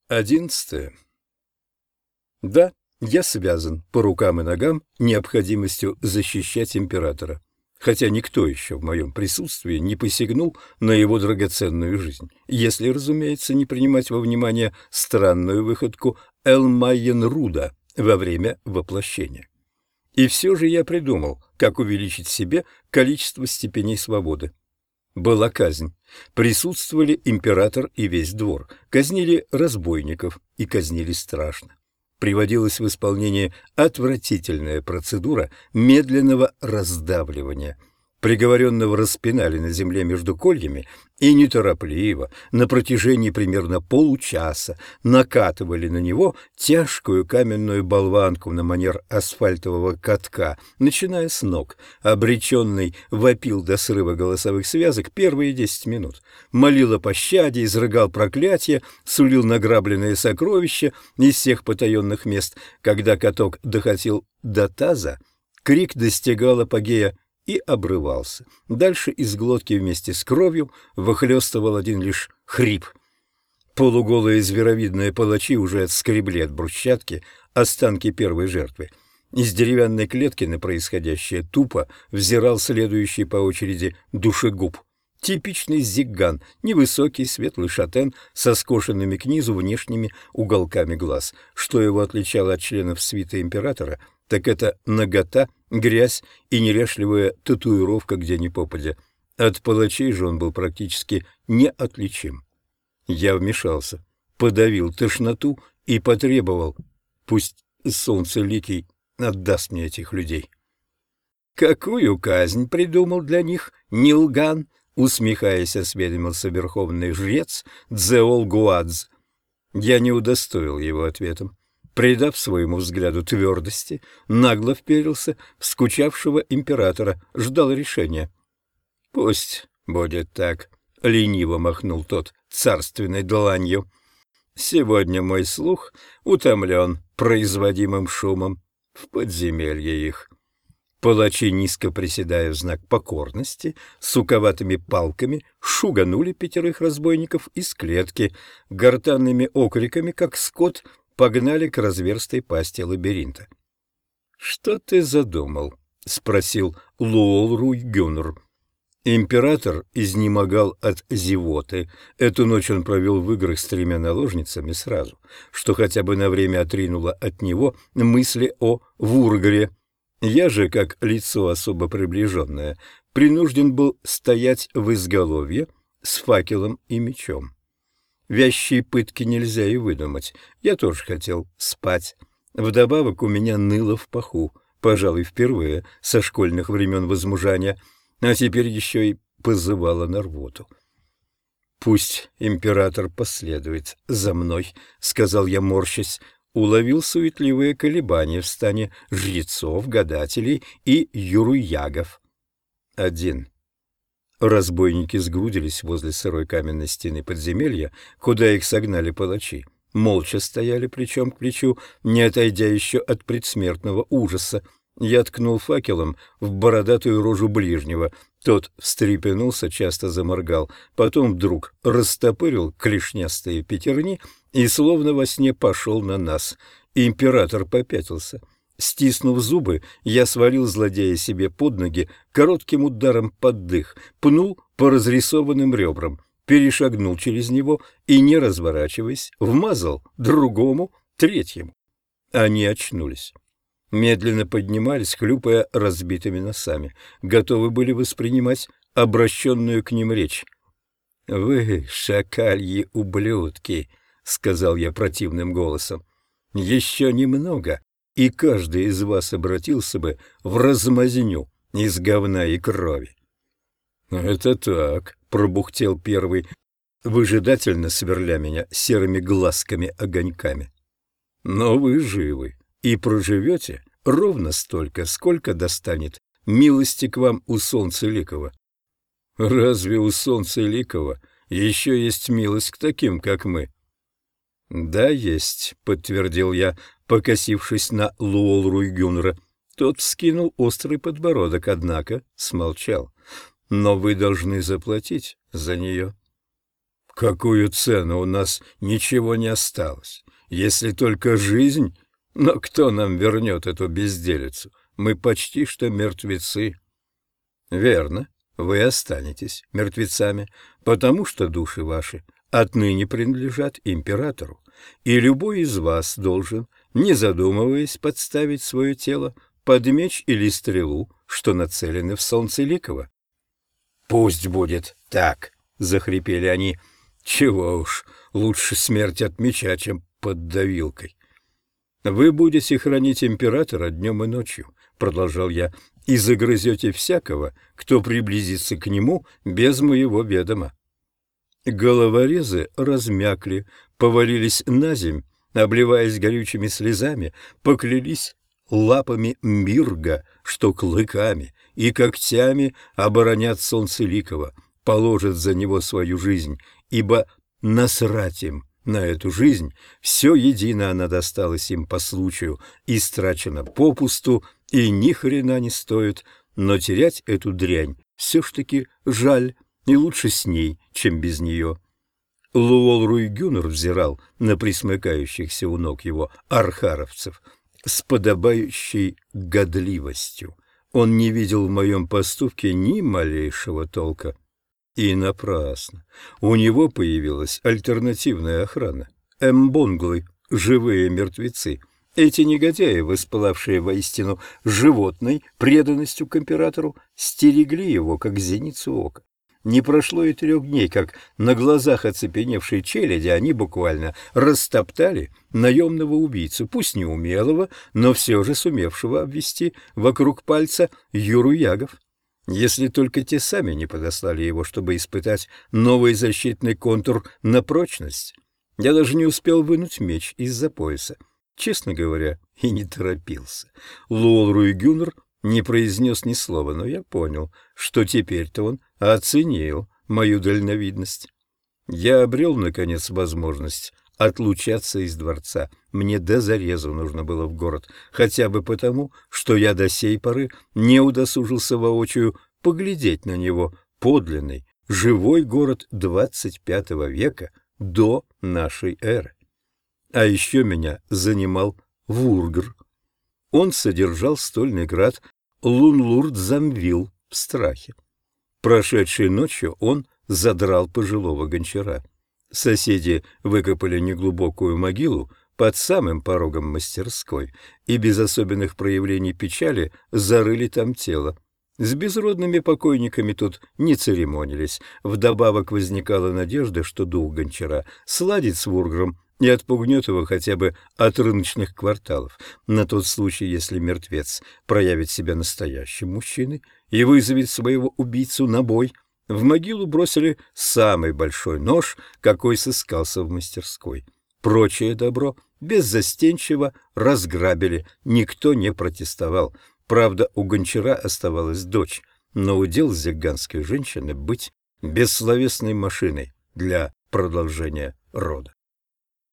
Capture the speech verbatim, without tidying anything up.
Одиннадцатое. Да, я связан по рукам и ногам необходимостью защищать императора, хотя никто еще в моем присутствии не посягнул на его драгоценную жизнь, если, разумеется, не принимать во внимание странную выходку Элмайенруда во время воплощения. И все же я придумал, как увеличить себе количество степеней свободы. Была казнь. Присутствовали император и весь двор. Казнили разбойников и казнили страшно. Приводилась в исполнение отвратительная процедура медленного раздавливания. Приговоренного распинали на земле между кольями и неторопливо, на протяжении примерно получаса, накатывали на него тяжкую каменную болванку на манер асфальтового катка, начиная с ног. Обреченный вопил до срыва голосовых связок первые десять минут, молил о пощаде, изрыгал проклятия, сулил награбленные сокровища из всех потаенных мест. Когда каток доходил до таза, крик достигал апогея и обрывался. Дальше из глотки вместе с кровью выхлёстывал один лишь хрип. Полуголые зверовидные палачи уже отскребли от брусчатки останки первой жертвы. Из деревянной клетки на происходящее тупо взирал следующий по очереди душегуб. Типичный зигган, невысокий, светлый шатен со скошенными к низу внешними уголками глаз. Что его отличало от членов свиты императора, так это нагота, грязь и неряшливая татуировка где ни попадя. От палачей же он был практически неотличим. Я вмешался, подавил тошноту и потребовал: пусть солнцеликий отдаст мне этих людей. «Какую казнь придумал для них Нилган?» — усмехаясь, осведомился верховный жрец Дзеол Гуадз. Я не удостоил его ответом. Придав своему взгляду твердости, нагло вперился в скучавшего императора, ждал решения. «Пусть будет так», — лениво махнул тот царственной дланью. «Сегодня мой слух утомлен производимым шумом в подземелье их». Палачи, низко приседая в знак покорности, суковатыми палками шуганули пятерых разбойников из клетки, гортанными окриками, как скот, погнали к разверстой пасти лабиринта. — Что ты задумал? — спросил Луол Руйгюнр. Император изнемогал от зевоты. Эту ночь он провел в играх с тремя наложницами сразу, что хотя бы на время отринуло от него мысли о Вургаре. Я же, как лицо особо приближенное, принужден был стоять в изголовье с факелом и мечом. Вязчие пытки нельзя и выдумать. Я тоже хотел спать. Вдобавок у меня ныло в паху, пожалуй, впервые со школьных времен возмужания, а теперь еще и позывало на рвоту. «Пусть император последует за мной», — сказал я, морщась. Уловил суетливые колебания в стане жрецов, гадателей и юруягов. Один. Разбойники сгрудились возле сырой каменной стены подземелья, куда их согнали палачи. Молча стояли плечом к плечу, не отойдя еще от предсмертного ужаса. Я ткнул факелом в бородатую рожу ближнего. Тот встрепенулся, часто заморгал, потом вдруг растопырил клешнястые пятерни и словно во сне пошел на нас. Император попятился. Стиснув зубы, я свалил злодея себе под ноги коротким ударом под дых, пнул по разрисованным ребрам, перешагнул через него и, не разворачиваясь, вмазал другому, третьему. Они очнулись. Медленно поднимались, хлюпая разбитыми носами, готовы были воспринимать обращенную к ним речь. — Вы, шакальи ублюдки, — сказал я противным голосом, — еще немного, и каждый из вас обратился бы в размазню из говна и крови. — Это так, — пробухтел первый, выжидательно сверля меня серыми глазками-огоньками. — Но вы живы и проживете ровно столько, сколько достанет милости к вам у Солнцеликова. — Разве у Солнцеликова еще есть милость к таким, как мы? — Да, есть, — подтвердил я, покосившись на Луол Руйгюнра. Тот вскинул острый подбородок, однако смолчал. — Но вы должны заплатить за нее. — Какую цену? У нас ничего не осталось. Если только жизнь, но кто нам вернет эту безделицу? Мы почти что мертвецы. Верно, вы останетесь мертвецами, потому что души ваши отныне принадлежат императору, и любой из вас должен, не задумываясь, подставить свое тело под меч или стрелу, что нацелены в Солнцеликова. «Пусть будет так», — захрипели они. «Чего уж, лучше смерть от меча, чем под давилкой». «Вы будете хранить императора днем и ночью», — продолжал я, — «и загрызете всякого, кто приблизится к нему без моего ведома». Головорезы размякли, повалились на земь, обливаясь горючими слезами, поклялись лапами Мирга, что клыками и когтями оборонят Солнцеликова, положат за него свою жизнь, ибо насрать им на эту жизнь, все едино она досталась им по случаю, истрачена попусту и ни хрена не стоит, но терять эту дрянь все ж таки жаль, и лучше с ней, чем без нее. Луол Руйгюнер взирал на присмыкающихся у ног его архаровцев с подобающей годливостью. Он не видел в моем поступке ни малейшего толка. И напрасно. У него появилась альтернативная охрана. Эмбонглы, живые мертвецы. Эти негодяи, воспылавшие воистину животной преданностью к императору, стерегли его, как зеницу ока. Не прошло и трех дней, как на глазах оцепеневшей челяди они буквально растоптали наемного убийцу, пусть неумелого, но все же сумевшего обвести вокруг пальца Юру Ягов. Если только те сами не подослали его, чтобы испытать новый защитный контур на прочность. Я даже не успел вынуть меч из-за пояса. Честно говоря, и не торопился. Луол Руйгюнер не произнес ни слова, но я понял, что теперь-то он оценил мою дальновидность. Я обрел, наконец, возможность отлучаться из дворца. Мне до зарезу нужно было в город, хотя бы потому, что я до сей поры не удосужился воочию поглядеть на него, подлинный, живой город двадцать пятого века до нашей эры. А еще меня занимал Вургр. Он содержал стольный град Лунлурд-Замвил в страхе. Прошедшей ночью он задрал пожилого гончара. Соседи выкопали неглубокую могилу под самым порогом мастерской и без особенных проявлений печали зарыли там тело. С безродными покойниками тут не церемонились. Вдобавок возникала надежда, что дух гончара сладит с Вургром и отпугнет его хотя бы от рыночных кварталов, на тот случай, если мертвец проявит себя настоящим мужчиной и вызовет своего убийцу на бой. В могилу бросили самый большой нож, какой сыскался в мастерской. Прочее добро беззастенчиво разграбили, никто не протестовал. Правда, у гончара оставалась дочь, но удел зиганской женщины быть бессловесной машиной для продолжения рода.